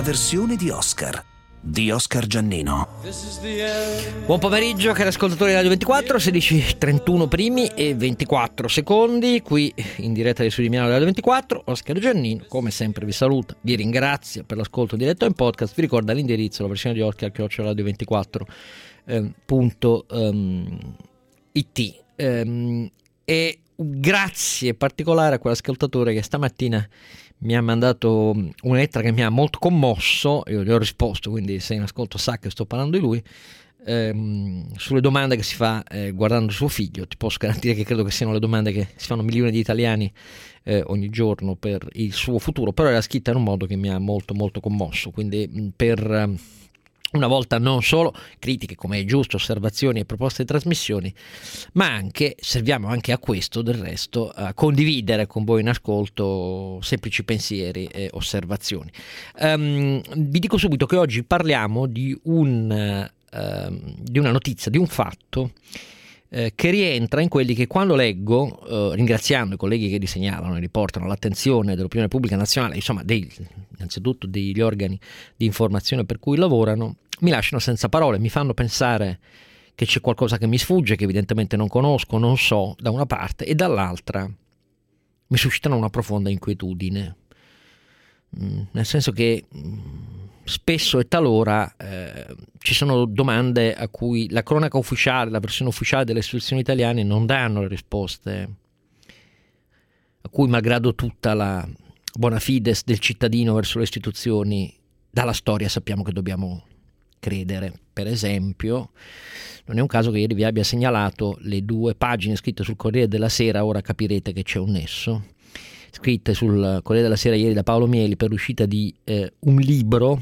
versione di Oscar Giannino. Buon pomeriggio cari ascoltatori di Radio 24, 16:31 primi e 24 secondi, qui in diretta dai studi di Milano Radio 24. Oscar Giannino come sempre vi saluta, vi ringrazia per l'ascolto diretto in podcast, vi ricorda l'indirizzo, la versione di Oscar @radio24.it e grazie particolare a quell'ascoltatore che stamattina mi ha mandato una lettera che mi ha molto commosso. Io gli ho risposto, quindi se in ascolto sa che sto parlando di lui, sulle domande che si fa guardando suo figlio. Ti posso garantire che credo che siano le domande che si fanno milioni di italiani ogni giorno per il suo futuro, però era scritta in un modo che mi ha molto molto commosso, quindi per una volta non solo critiche, come è giusto, osservazioni e proposte di trasmissioni, ma anche serviamo anche a questo, del resto, a condividere con voi in ascolto semplici pensieri e osservazioni. Vi dico subito che oggi parliamo di una notizia, di un fatto che rientra in quelli che quando leggo, ringraziando i colleghi che li segnalano e riportano all'attenzione dell'opinione pubblica nazionale, insomma innanzitutto degli organi di informazione per cui lavorano, mi lasciano senza parole, mi fanno pensare che c'è qualcosa che mi sfugge, che evidentemente non conosco, non so, da una parte, e dall'altra mi suscitano una profonda inquietudine, nel senso che spesso e talora ci sono domande a cui la cronaca ufficiale, la versione ufficiale delle istituzioni italiane non danno le risposte, a cui malgrado tutta la bona fides del cittadino verso le istituzioni, dalla storia sappiamo che dobbiamo credere. Per esempio, non è un caso che ieri vi abbia segnalato le 2 pagine scritte sul Corriere della Sera, ora capirete che c'è un nesso, scritte sul Corriere della Sera ieri da Paolo Mieli per l'uscita di un libro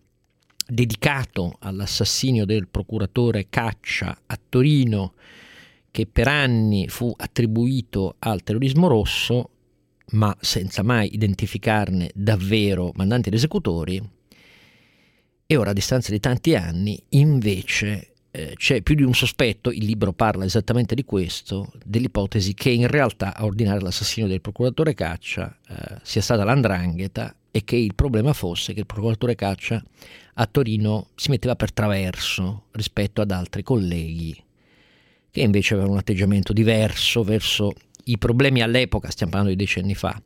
dedicato all'assassinio del procuratore Caccia a Torino, che per anni fu attribuito al terrorismo rosso, ma senza mai identificarne davvero mandanti ed esecutori. E ora, a distanza di tanti anni, invece c'è più di un sospetto, il libro parla esattamente di questo, dell'ipotesi che in realtà a ordinare l'assassinio del procuratore Caccia sia stata l''ndrangheta, e che il problema fosse che il procuratore Caccia a Torino si metteva per traverso rispetto ad altri colleghi che invece avevano un atteggiamento diverso verso i problemi all'epoca, stiamo parlando di decenni fa,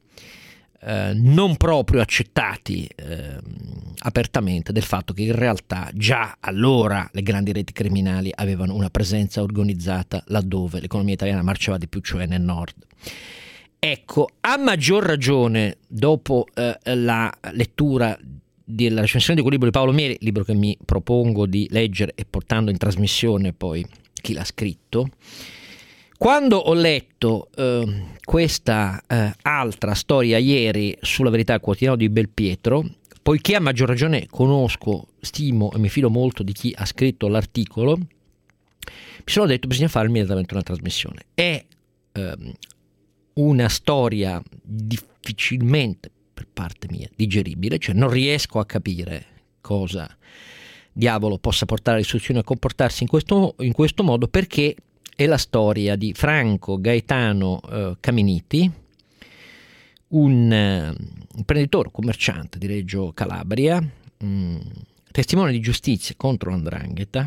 non proprio accettati apertamente, del fatto che in realtà già allora le grandi reti criminali avevano una presenza organizzata laddove l'economia italiana marciava di più, cioè nel nord. Ecco, a maggior ragione dopo la lettura della recensione di quel libro di Paolo Mieli, libro che mi propongo di leggere e portando in trasmissione poi chi l'ha scritto, quando ho letto questa altra storia ieri sulla Verità, il quotidiano di Belpietro, poiché a maggior ragione conosco, stimo e mi fido molto di chi ha scritto l'articolo, mi sono detto bisogna fare immediatamente una trasmissione. È una storia difficilmente, per parte mia, digeribile, cioè non riesco a capire cosa diavolo possa portare le istituzioni a comportarsi in questo modo, perché è la storia di Franco Gaetano Caminiti, un imprenditore, commerciante di Reggio Calabria, testimone di giustizia contro l''ndrangheta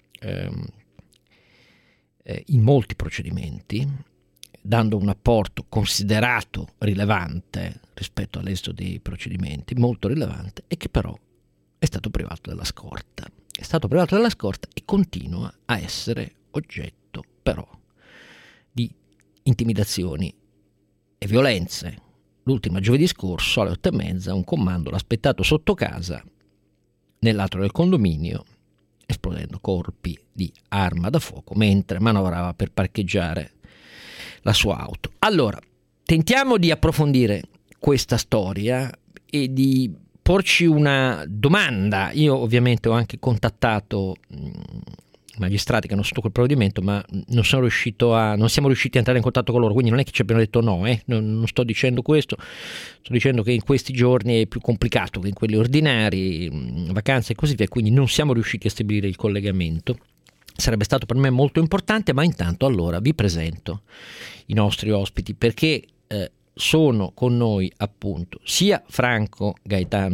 in molti procedimenti, dando un apporto considerato rilevante rispetto all'esito dei procedimenti, molto rilevante, e che però è stato privato della scorta. È stato privato della scorta e continua a essere oggetto però di intimidazioni e violenze. L'ultima giovedì scorso alle 8:30 un comando l'ha aspettato sotto casa nell'atrio del condominio, esplodendo colpi di arma da fuoco mentre manovrava per parcheggiare la sua auto. Allora, tentiamo di approfondire questa storia e di porci una domanda. Io ovviamente ho anche contattato magistrati che hanno sotto quel provvedimento, ma non siamo riusciti a entrare in contatto con loro, quindi non è che ci abbiano detto no, non sto dicendo questo, sto dicendo che in questi giorni è più complicato che in quelli ordinari, vacanze e così via, quindi non siamo riusciti a stabilire il collegamento. Sarebbe stato per me molto importante, ma intanto allora vi presento i nostri ospiti, perché sono con noi appunto sia Franco Gaetano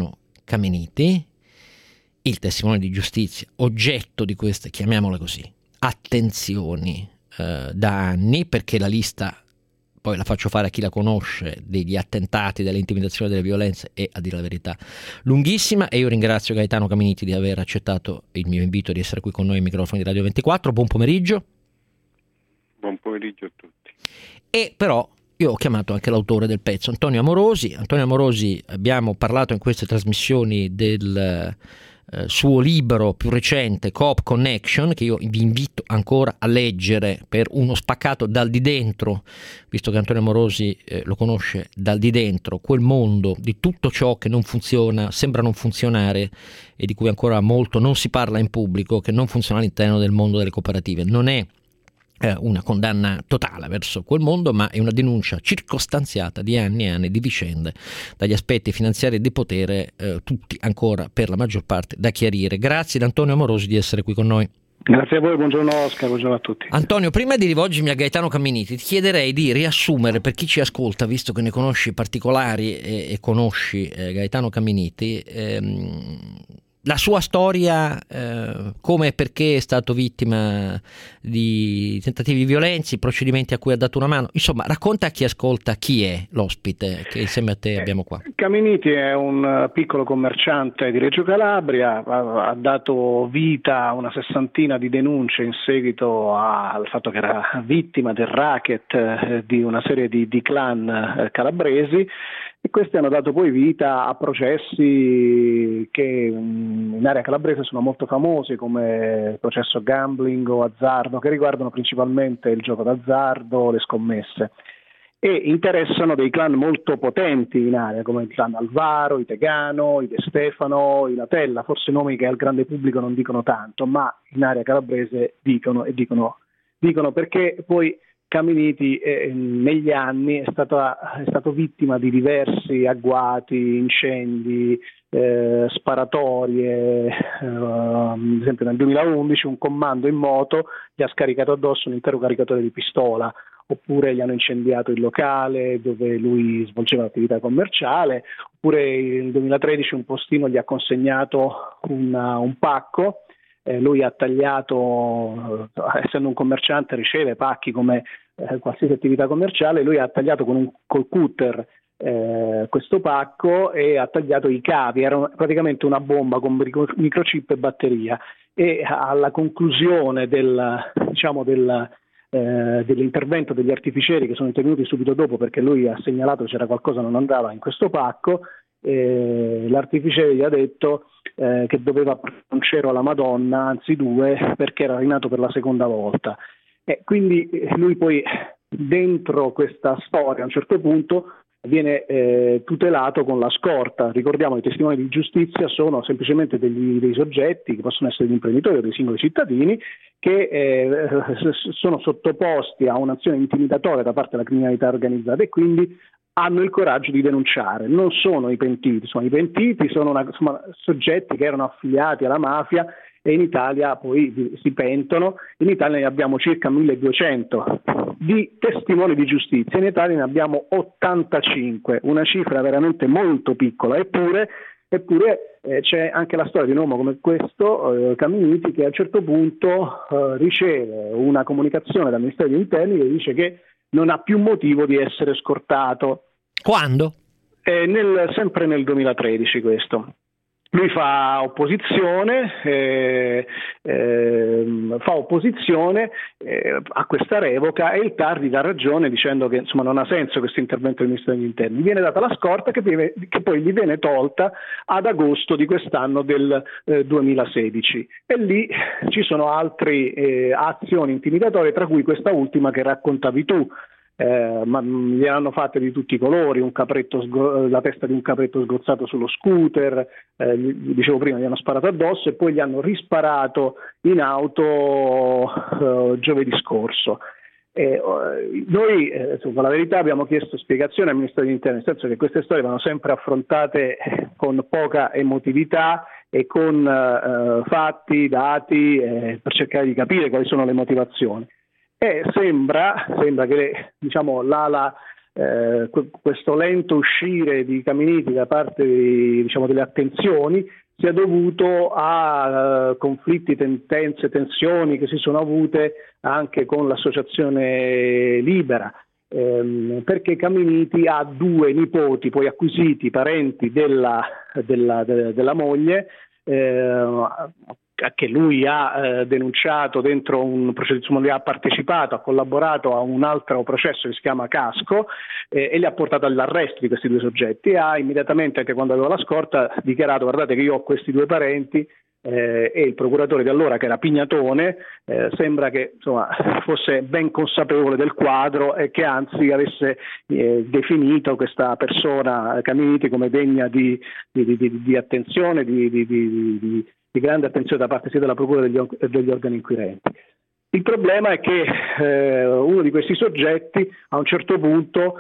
Caminiti, il testimone di giustizia, oggetto di queste, chiamiamole così, attenzioni da anni, perché la lista, poi la faccio fare a chi la conosce, degli attentati, delle intimidazioni, delle violenze è, a dire la verità, lunghissima, e io ringrazio Gaetano Caminiti di aver accettato il mio invito di essere qui con noi ai microfoni di Radio 24. Buon pomeriggio. Buon pomeriggio a tutti. E però io ho chiamato anche l'autore del pezzo, Antonio Amorosi. Antonio Amorosi, abbiamo parlato in queste trasmissioni del suo libro più recente, Coop Connection, che io vi invito ancora a leggere per uno spaccato dal di dentro, visto che Antonio Amorosi lo conosce dal di dentro, quel mondo di tutto ciò che non funziona, sembra non funzionare e di cui ancora molto non si parla in pubblico, che non funziona all'interno del mondo delle cooperative. Non è una condanna totale verso quel mondo, ma è una denuncia circostanziata di anni e anni di vicende, dagli aspetti finanziari e di potere, tutti ancora per la maggior parte da chiarire. Grazie ad Antonio Amorosi di essere qui con noi. Grazie a voi, buongiorno Oscar, buongiorno a tutti. Antonio, prima di rivolgermi a Gaetano Camminiti, ti chiederei di riassumere per chi ci ascolta, visto che ne conosci i particolari e conosci Gaetano Camminiti, la sua storia, come e perché è stato vittima di tentativi di violenza, i procedimenti a cui ha dato una mano. Insomma, racconta a chi ascolta chi è l'ospite che insieme a te abbiamo qua. Camminiti è un piccolo commerciante di Reggio Calabria, ha dato vita a una sessantina di denunce in seguito al fatto che era vittima del racket di una serie di clan calabresi, e questi hanno dato poi vita a processi che in area calabrese sono molto famosi, come il processo gambling o azzardo, che riguardano principalmente il gioco d'azzardo, le scommesse, e interessano dei clan molto potenti in area, come il clan Alvaro, i Tegano, i De Stefano, i Latella, forse nomi che al grande pubblico non dicono tanto, ma in area calabrese dicono perché poi Camminiti negli anni è stato vittima di diversi agguati, incendi, sparatorie. Ad esempio nel 2011 un commando in moto gli ha scaricato addosso un intero caricatore di pistola, oppure gli hanno incendiato il locale dove lui svolgeva l'attività commerciale, oppure nel 2013 un postino gli ha consegnato un pacco. Lui ha tagliato, essendo un commerciante riceve pacchi come qualsiasi attività commerciale, lui ha tagliato col cutter questo pacco e ha tagliato i cavi, era praticamente una bomba con microchip e batteria, e alla conclusione dell'intervento degli artificieri, che sono intervenuti subito dopo perché lui ha segnalato che c'era qualcosa che non andava in questo pacco, l'artificiere gli ha detto che doveva portare un cero alla Madonna, anzi due, perché era rinato per la seconda volta. Quindi lui poi dentro questa storia a un certo punto viene tutelato con la scorta. Ricordiamo, i testimoni di giustizia sono semplicemente dei soggetti che possono essere degli imprenditori o dei singoli cittadini che sono sottoposti a un'azione intimidatoria da parte della criminalità organizzata e quindi hanno il coraggio di denunciare. Non sono i pentiti, sono soggetti che erano affiliati alla mafia e in Italia poi si pentono. In Italia ne abbiamo circa 1200 di testimoni di giustizia, in Italia ne abbiamo 85, una cifra veramente molto piccola, eppure c'è anche la storia di un uomo come questo, Camminiti, che a un certo punto riceve una comunicazione dal Ministero degli Interni che dice che non ha più motivo di essere scortato. Quando? Sempre nel 2013 questo. Lui fa opposizione a questa revoca, e il TAR gli dà ragione dicendo che insomma non ha senso questo intervento del Ministero degli Interni. Viene data la scorta che poi gli viene tolta ad agosto di quest'anno del 2016, e lì ci sono altre azioni intimidatorie, tra cui questa ultima che raccontavi tu. Ma gli hanno fatte di tutti i colori, la testa di un capretto sgozzato sullo scooter, dicevo prima, gli hanno sparato addosso e poi gli hanno risparato in auto giovedì scorso. Noi, con la verità, abbiamo chiesto spiegazione al Ministero degli Interni, nel senso che queste storie vanno sempre affrontate con poca emotività e con fatti, dati, per cercare di capire quali sono le motivazioni. Sembra che l'ala questo lento uscire di Caminiti da parte delle attenzioni sia dovuto a conflitti, tensioni che si sono avute anche con l'associazione Libera, perché Caminiti ha 2 nipoti poi acquisiti, parenti della moglie, che lui ha denunciato dentro un processo, lui ha partecipato, ha collaborato a un altro processo che si chiama Casco, e li ha portato all'arresto di questi 2 soggetti, e ha immediatamente, anche quando aveva la scorta, dichiarato: guardate che io ho questi 2 parenti, e il procuratore di allora, che era Pignatone, sembra che fosse ben consapevole del quadro e che anzi avesse definito questa persona, Caminiti, come degna di attenzione, di grande attenzione da parte sia della procura degli organi inquirenti. Il problema è che uno di questi soggetti a un certo punto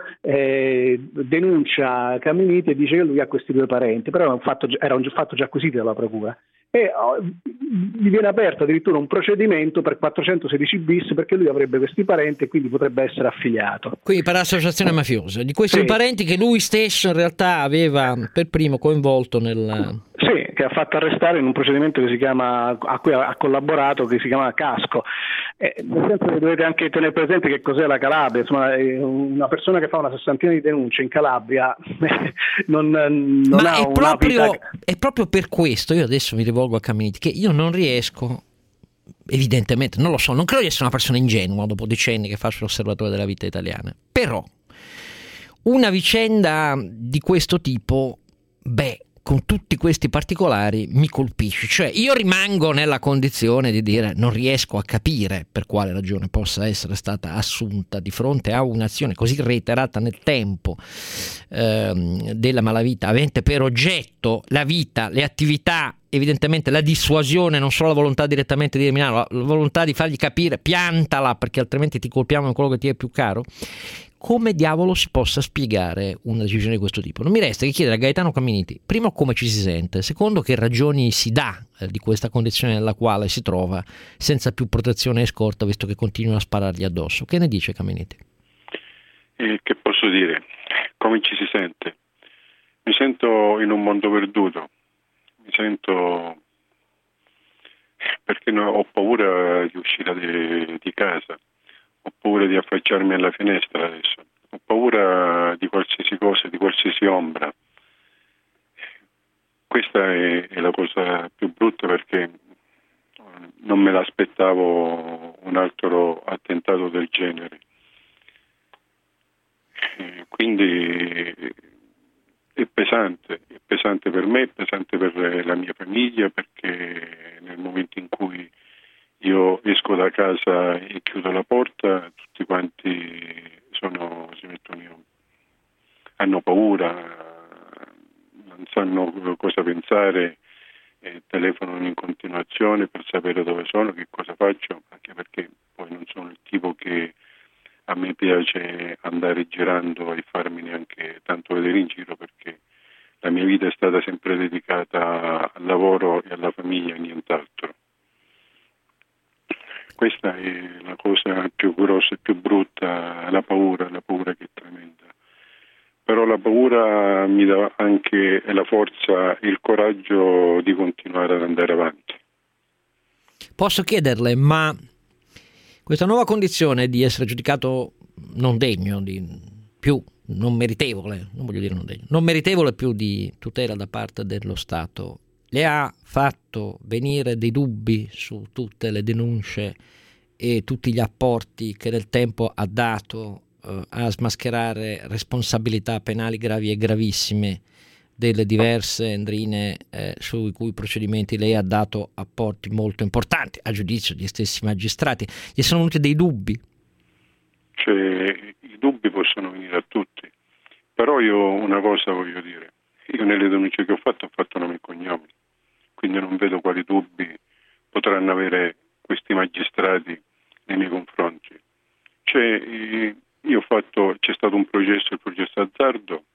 denuncia Caminiti e dice che lui ha questi 2 parenti, però era un fatto già acquisito dalla procura, e gli viene aperto addirittura un procedimento per 416 bis perché lui avrebbe questi parenti e quindi potrebbe essere affiliato. Quindi per associazione mafiosa, di questi parenti che lui stesso in realtà aveva per primo coinvolto nel... Sì, che ha fatto arrestare in un procedimento che si chiama, a cui ha collaborato, che si chiama Casco. Nel senso che dovete anche tenere presente che cos'è la Calabria. Insomma, una persona che fa una 60ina di denunce in Calabria non ha una vita... È proprio per questo, io adesso mi rivolgo a Caminiti, che io non riesco, evidentemente, non lo so, non credo di essere una persona ingenua dopo decenni che faccio l'osservatore della vita italiana, però una vicenda di questo tipo, con tutti questi particolari mi colpisce, cioè io rimango nella condizione di dire non riesco a capire per quale ragione possa essere stata assunta di fronte a un'azione così reiterata nel tempo della malavita, avente per oggetto la vita, le attività, evidentemente la dissuasione, non solo la volontà direttamente di eliminarlo, la volontà di fargli capire piantala perché altrimenti ti colpiamo in quello che ti è più caro. Come diavolo si possa spiegare una decisione di questo tipo? Non mi resta che chiedere a Gaetano Caminiti, primo, come ci si sente, secondo, che ragioni si dà di questa condizione nella quale si trova senza più protezione e scorta, visto che continuano a sparargli addosso. Che ne dice Caminiti? Che posso dire? Come ci si sente? Mi sento in un mondo perduto, mi sento perché ho paura di uscire di casa. Ho paura di affacciarmi alla finestra adesso, ho paura di qualsiasi cosa, di qualsiasi ombra. Questa è la cosa più brutta, perché non me l'aspettavo un altro attentato del genere. Quindi è pesante per me, è pesante per la mia famiglia, perché nel momento in cui io esco da casa e chiudo la porta, tutti quanti hanno paura, non sanno cosa pensare, telefonano in continuazione per sapere dove sono, che cosa faccio, anche perché poi non sono il tipo che a me piace andare girando e farmi neanche tanto vedere in giro, perché la mia vita è stata sempre dedicata al lavoro e alla famiglia, nient'altro. Questa è la cosa più grossa e più brutta, la paura che è tremenda. Però la paura mi dà anche la forza, il coraggio di continuare ad andare avanti. Posso chiederle, ma questa nuova condizione di essere giudicato non degno, non meritevole più di tutela da parte dello Stato, le ha fatto venire dei dubbi su tutte le denunce e tutti gli apporti che nel tempo ha dato a smascherare responsabilità penali gravi e gravissime delle diverse endrine sui cui procedimenti lei ha dato apporti molto importanti, a giudizio degli stessi magistrati? Gli sono venuti dei dubbi? I dubbi possono venire a tutti, però io una cosa voglio dire: io nelle denunce che ho fatto nome e cognome, quindi non vedo quali dubbi potranno avere questi magistrati nei miei confronti. C'è stato un processo, il processo Azzardo,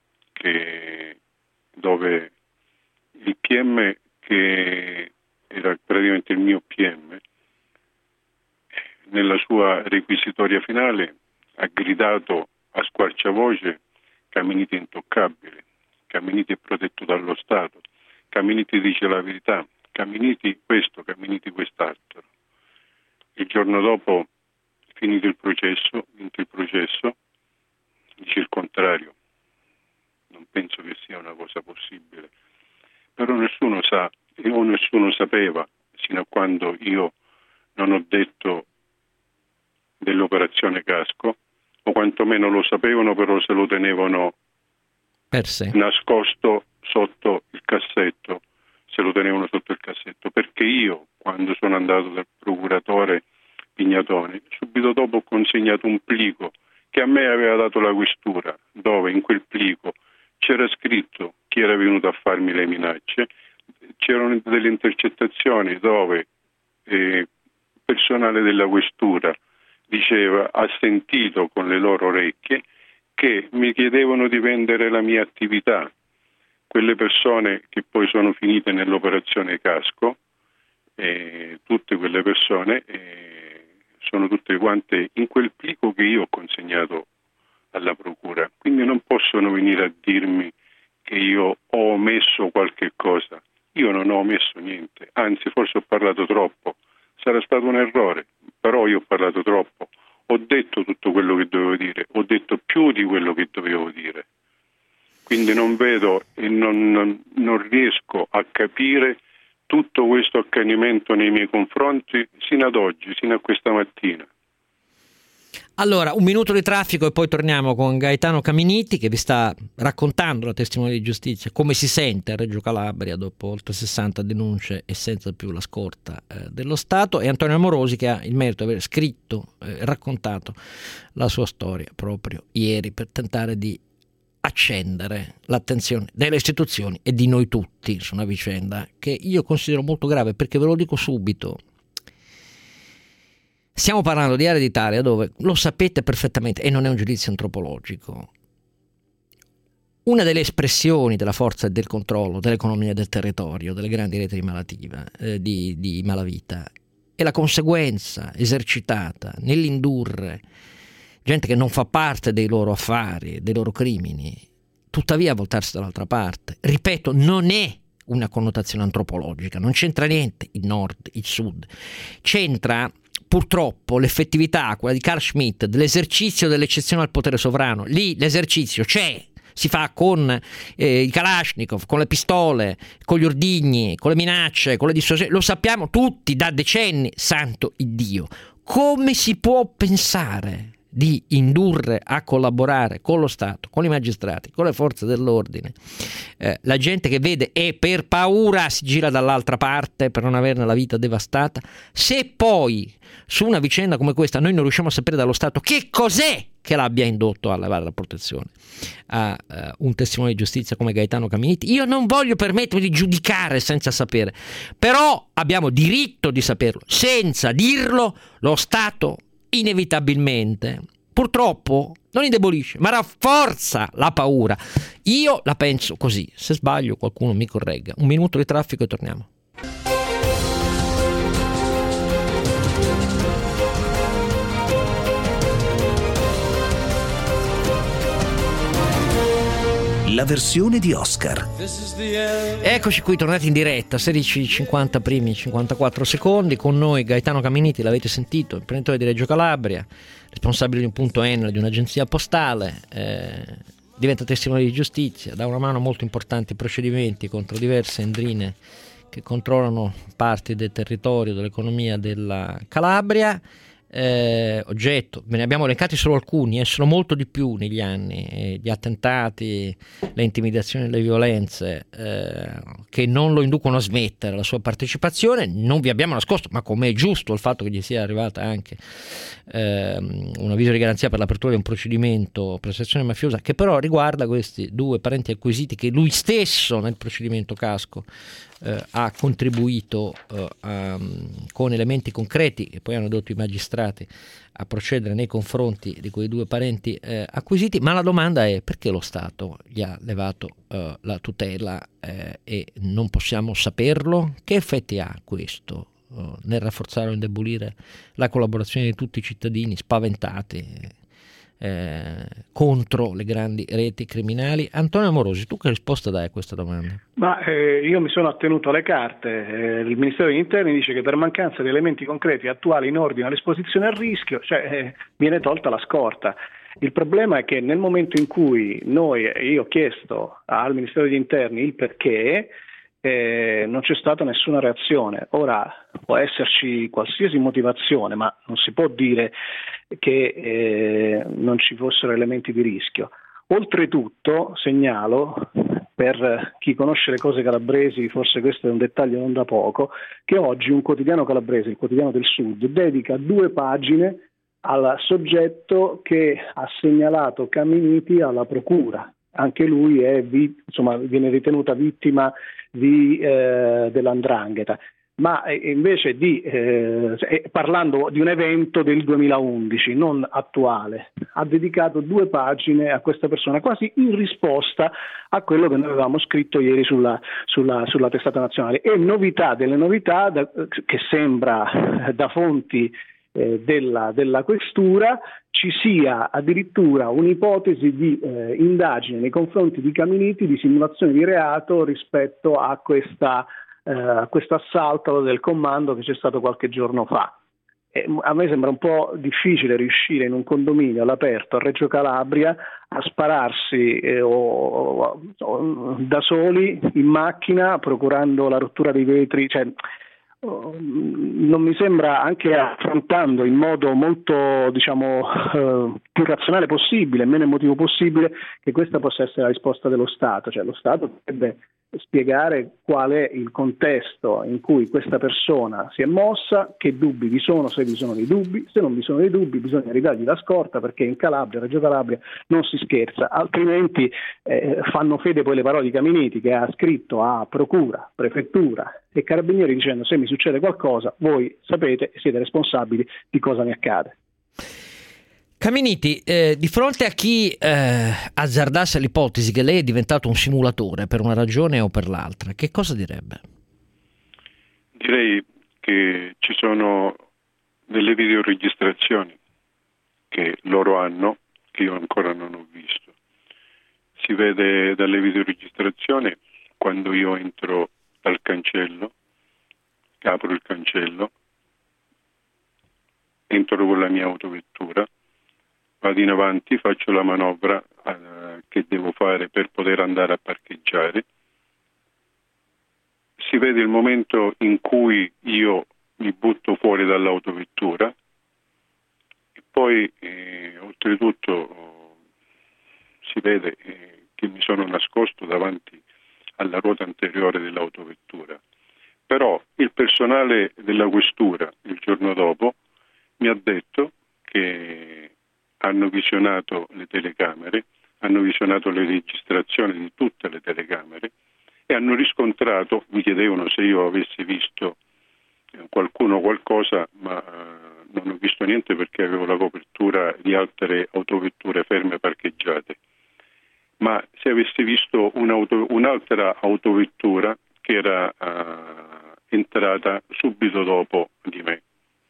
dove il PM, che era praticamente il mio PM, nella sua requisitoria finale ha gridato a squarciavoce Caminiti è intoccabile, Caminiti è protetto dallo Stato, Caminiti dice la verità, Caminiti questo, Caminiti quest'altro. Il giorno dopo, finito il processo, vinto il processo, dice il contrario. Non penso che sia una cosa possibile. Però nessuno sa, o nessuno sapeva, sino a quando io non ho detto dell'operazione Casco, o quantomeno lo sapevano, però se lo tenevano per sé, nascosto sotto il cassetto, se lo tenevano sotto il cassetto, perché io, quando sono andato dal procuratore Pignatoni, subito dopo ho consegnato un plico che a me aveva dato la questura, dove in quel plico c'era scritto chi era venuto a farmi le minacce, c'erano delle intercettazioni dove personale della questura diceva, ha sentito con le loro orecchie che mi chiedevano di vendere la mia attività. Quelle persone che poi sono finite nell'operazione Casco, tutte quelle persone sono tutte quante in quel plico che io ho consegnato alla procura. Quindi non possono venire a dirmi che io ho omesso qualche cosa. Io non ho omesso niente, anzi forse ho parlato troppo. Sarà stato un errore, però io ho parlato troppo. Ho detto tutto quello che dovevo dire, ho detto più di quello che dovevo dire. Quindi non vedo e non riesco a capire tutto questo accanimento nei miei confronti sino ad oggi, sino a questa mattina. Allora, un minuto di traffico e poi torniamo con Gaetano Caminiti che vi sta raccontando, la testimone di giustizia, come si sente a Reggio Calabria dopo oltre 60 denunce e senza più la scorta dello Stato, e Antonio Amorosi che ha il merito di aver scritto e raccontato la sua storia proprio ieri per tentare di accendere l'attenzione delle istituzioni e di noi tutti su una vicenda che io considero molto grave, perché ve lo dico subito. Stiamo parlando di aree d'Italia dove, lo sapete perfettamente, e non è un giudizio antropologico, una delle espressioni della forza e del controllo dell'economia del territorio, delle grandi reti di malavita, è la conseguenza esercitata nell'indurre gente che non fa parte dei loro affari, dei loro crimini, tuttavia a voltarsi dall'altra parte. Ripeto, non è una connotazione antropologica, non c'entra niente il nord, il sud, c'entra purtroppo l'effettività, quella di Carl Schmitt, dell'esercizio dell'eccezione al potere sovrano. Lì l'esercizio c'è, si fa con i Kalashnikov, con le pistole, con gli ordigni, con le minacce, con le dissuasioni, lo sappiamo tutti da decenni, santo Iddio. Come si può pensare di indurre a collaborare con lo Stato, con i magistrati, con le forze dell'ordine, la gente che vede e per paura si gira dall'altra parte per non averne la vita devastata, se poi su una vicenda come questa noi non riusciamo a sapere dallo Stato che cos'è che l'abbia indotto a levare la protezione a un testimone di giustizia come Gaetano Caminiti, io non voglio permettermi di giudicare senza sapere, però abbiamo diritto di saperlo. Senza dirlo lo Stato inevitabilmente, purtroppo, non indebolisce ma rafforza la paura. Io la penso così, se sbaglio qualcuno mi corregga. Un minuto di traffico e torniamo. La versione di Oscar. Eccoci qui, tornati in diretta, 16:50 primi 54 secondi, con noi Gaetano Caminiti, l'avete sentito, imprenditore di Reggio Calabria, responsabile di un punto Enel, di un'agenzia postale, diventa testimone di giustizia, dà una mano a molto importanti procedimenti contro diverse endrine che controllano parti del territorio, dell'economia della Calabria. Oggetto, ve ne abbiamo elencati solo alcuni, sono molto di più negli anni, gli attentati, le intimidazioni e le violenze che non lo inducono a smettere la sua partecipazione. Non vi abbiamo nascosto, ma come è giusto, il fatto che gli sia arrivata anche un avviso di garanzia per l'apertura di un procedimento per associazione mafiosa, che però riguarda questi due parenti acquisiti che lui stesso nel procedimento Casco ha contribuito con elementi concreti che poi hanno indotto i magistrati a procedere nei confronti di quei due parenti acquisiti. Ma la domanda è: perché lo Stato gli ha levato la tutela e non possiamo saperlo? Che effetti ha questo nel rafforzare o indebolire la collaborazione di tutti i cittadini spaventati contro le grandi reti criminali. Antonio Amorosi, tu che risposta dai a questa domanda? Io mi sono attenuto alle carte. Il Ministero degli Interni dice che per mancanza di elementi concreti e attuali in ordine all'esposizione al rischio, viene tolta la scorta. Il problema è che nel momento in cui io ho chiesto al Ministero degli Interni il perché, non c'è stata nessuna reazione. Ora può esserci qualsiasi motivazione, ma non si può dire che non ci fossero elementi di rischio. Oltretutto segnalo, per chi conosce le cose calabresi, forse questo è un dettaglio non da poco, che oggi un quotidiano calabrese, il Quotidiano del Sud, dedica 2 pagine al soggetto che ha segnalato Caminiti alla procura. Anche lui viene ritenuta vittima dell''ndrangheta, ma invece parlando di un evento del 2011, non attuale, ha dedicato 2 pagine a questa persona, quasi in risposta a quello che noi avevamo scritto ieri sulla testata nazionale. E delle novità che sembra da fonti della questura ci sia addirittura un'ipotesi di indagine nei confronti di Caminiti di simulazione di reato rispetto a questo assalto del comando che c'è stato qualche giorno fa. A me sembra un po' difficile riuscire in un condominio all'aperto a Reggio Calabria a spararsi da soli in macchina procurando la rottura dei vetri, non mi sembra, anche affrontando in modo molto più razionale possibile, meno emotivo possibile, che questa possa essere la risposta dello Stato. Lo Stato dovrebbe spiegare qual è il contesto in cui questa persona si è mossa, che dubbi vi sono, se vi sono dei dubbi. Se non vi sono dei dubbi bisogna ridargli la scorta, perché in Calabria, Reggio Calabria, non si scherza, altrimenti fanno fede poi le parole di Caminiti, che ha scritto a procura, prefettura e carabinieri dicendo: se mi succede qualcosa voi sapete e siete responsabili di cosa mi accade. Caminiti, di fronte a chi azzardasse l'ipotesi che lei è diventato un simulatore per una ragione o per l'altra, che cosa direbbe? Direi che ci sono delle videoregistrazioni che loro hanno, che io ancora non ho visto. Si vede dalle videoregistrazioni quando io entro dal cancello, apro il cancello, entro con la mia autovettura, vado in avanti, faccio la manovra che devo fare per poter andare a parcheggiare. Si vede il momento in cui io mi butto fuori dall'autovettura e poi oltretutto si vede che mi sono nascosto davanti alla ruota anteriore dell'autovettura. Però il personale della questura il giorno dopo mi ha detto che hanno visionato le telecamere, hanno visionato le registrazioni di tutte le telecamere e hanno riscontrato, mi chiedevano se io avessi visto qualcosa, ma non ho visto niente perché avevo la copertura di altre autovetture ferme parcheggiate. Ma se avessi visto un'altra autovettura che era entrata subito dopo di me.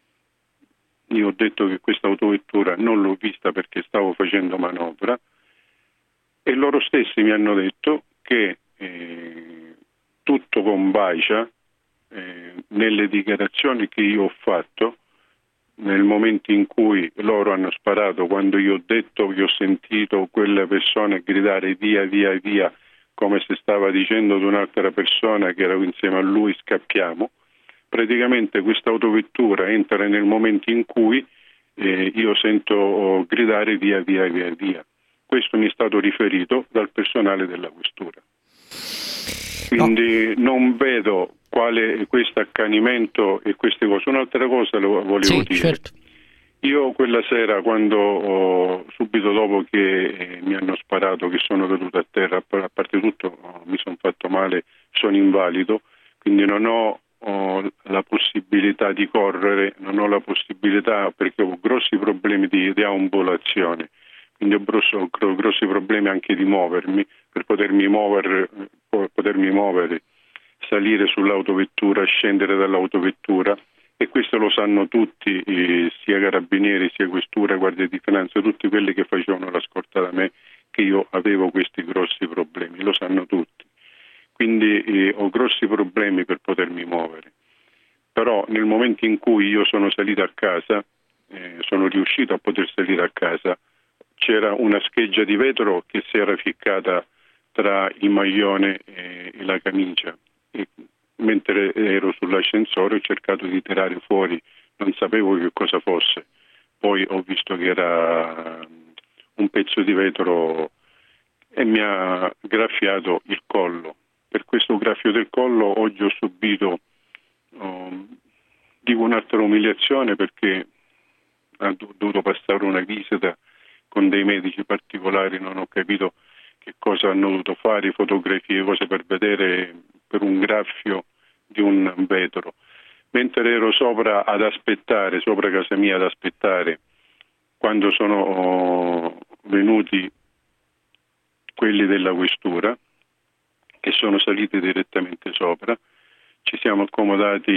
Io ho detto che questa autovettura non l'ho vista perché stavo facendo manovra e loro stessi mi hanno detto che tutto combacia nelle dichiarazioni che io ho fatto nel momento in cui loro hanno sparato, quando io ho detto che ho sentito quella persona gridare via, via, via, come se stava dicendo ad un'altra persona che era insieme a lui, scappiamo. Praticamente questa autovettura entra nel momento in cui io sento gridare via, via, via, via. Questo mi è stato riferito dal personale della questura. Quindi non vedo quale questo accanimento e queste cose. Un'altra cosa lo volevo dire. Certo. Io quella sera, quando subito dopo che mi hanno sparato, che sono caduto a terra, a parte tutto mi sono fatto male, sono invalido, quindi non ho la possibilità di correre, non ho la possibilità perché ho grossi problemi di ambulazione, quindi ho grossi problemi anche di muovermi, per potermi muovere, salire sull'autovettura, scendere dall'autovettura e questo lo sanno tutti, sia carabinieri, sia questura, guardia di finanza, tutti quelli che facevano la scorta da me, che io avevo questi grossi problemi, lo sanno tutti. Quindi ho grossi problemi per potermi muovere. Però nel momento in cui io sono salito a casa, sono riuscito a poter salire a casa, c'era una scheggia di vetro che si era ficcata tra il maglione e la camicia. E mentre ero sull'ascensore ho cercato di tirare fuori, non sapevo che cosa fosse. Poi ho visto che era un pezzo di vetro e mi ha graffiato il collo. Per questo graffio del collo oggi ho subito dico un'altra umiliazione, perché ho dovuto passare una visita con dei medici particolari, non ho capito che cosa hanno dovuto fare, fotografie, cose per vedere, per un graffio di un vetro. Mentre ero sopra casa mia ad aspettare, quando sono venuti quelli della questura, che sono saliti direttamente sopra, ci siamo accomodati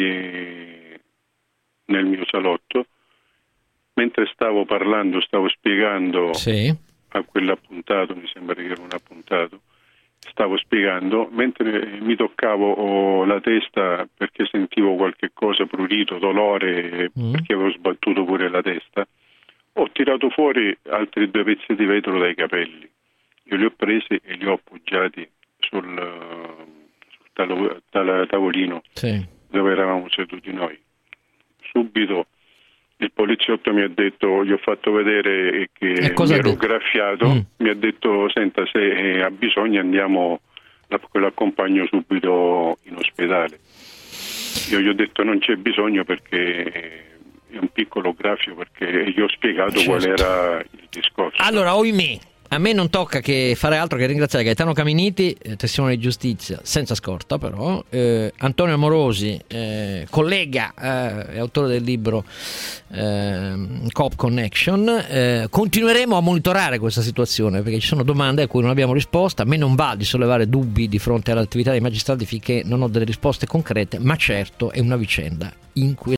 nel mio salotto. Mentre stavo parlando, stavo spiegando a quell'appuntato, mi sembra che era un appuntato, stavo spiegando, mentre mi toccavo la testa perché sentivo qualche cosa, prurito, dolore, perché avevo sbattuto pure la testa, ho tirato fuori altri 2 pezzi di vetro dai capelli. Io li ho presi e li ho appoggiati sul tavolino dove eravamo seduti noi. Subito il poliziotto mi ha detto, gli ho fatto vedere che mi ero graffiato, mi ha detto: senta, se ha bisogno andiamo, l'accompagno subito in ospedale. Io gli ho detto non c'è bisogno perché è un piccolo graffio, perché gli ho spiegato qual era il discorso. Allora, ohimè, a me non tocca che fare altro che ringraziare Gaetano Caminiti, testimone di giustizia, senza scorta però, Antonio Amorosi, collega e autore del libro Coop Connection. Continueremo a monitorare questa situazione, perché ci sono domande a cui non abbiamo risposta. A me non va di sollevare dubbi di fronte all'attività dei magistrati finché non ho delle risposte concrete, ma certo è una vicenda inquietante.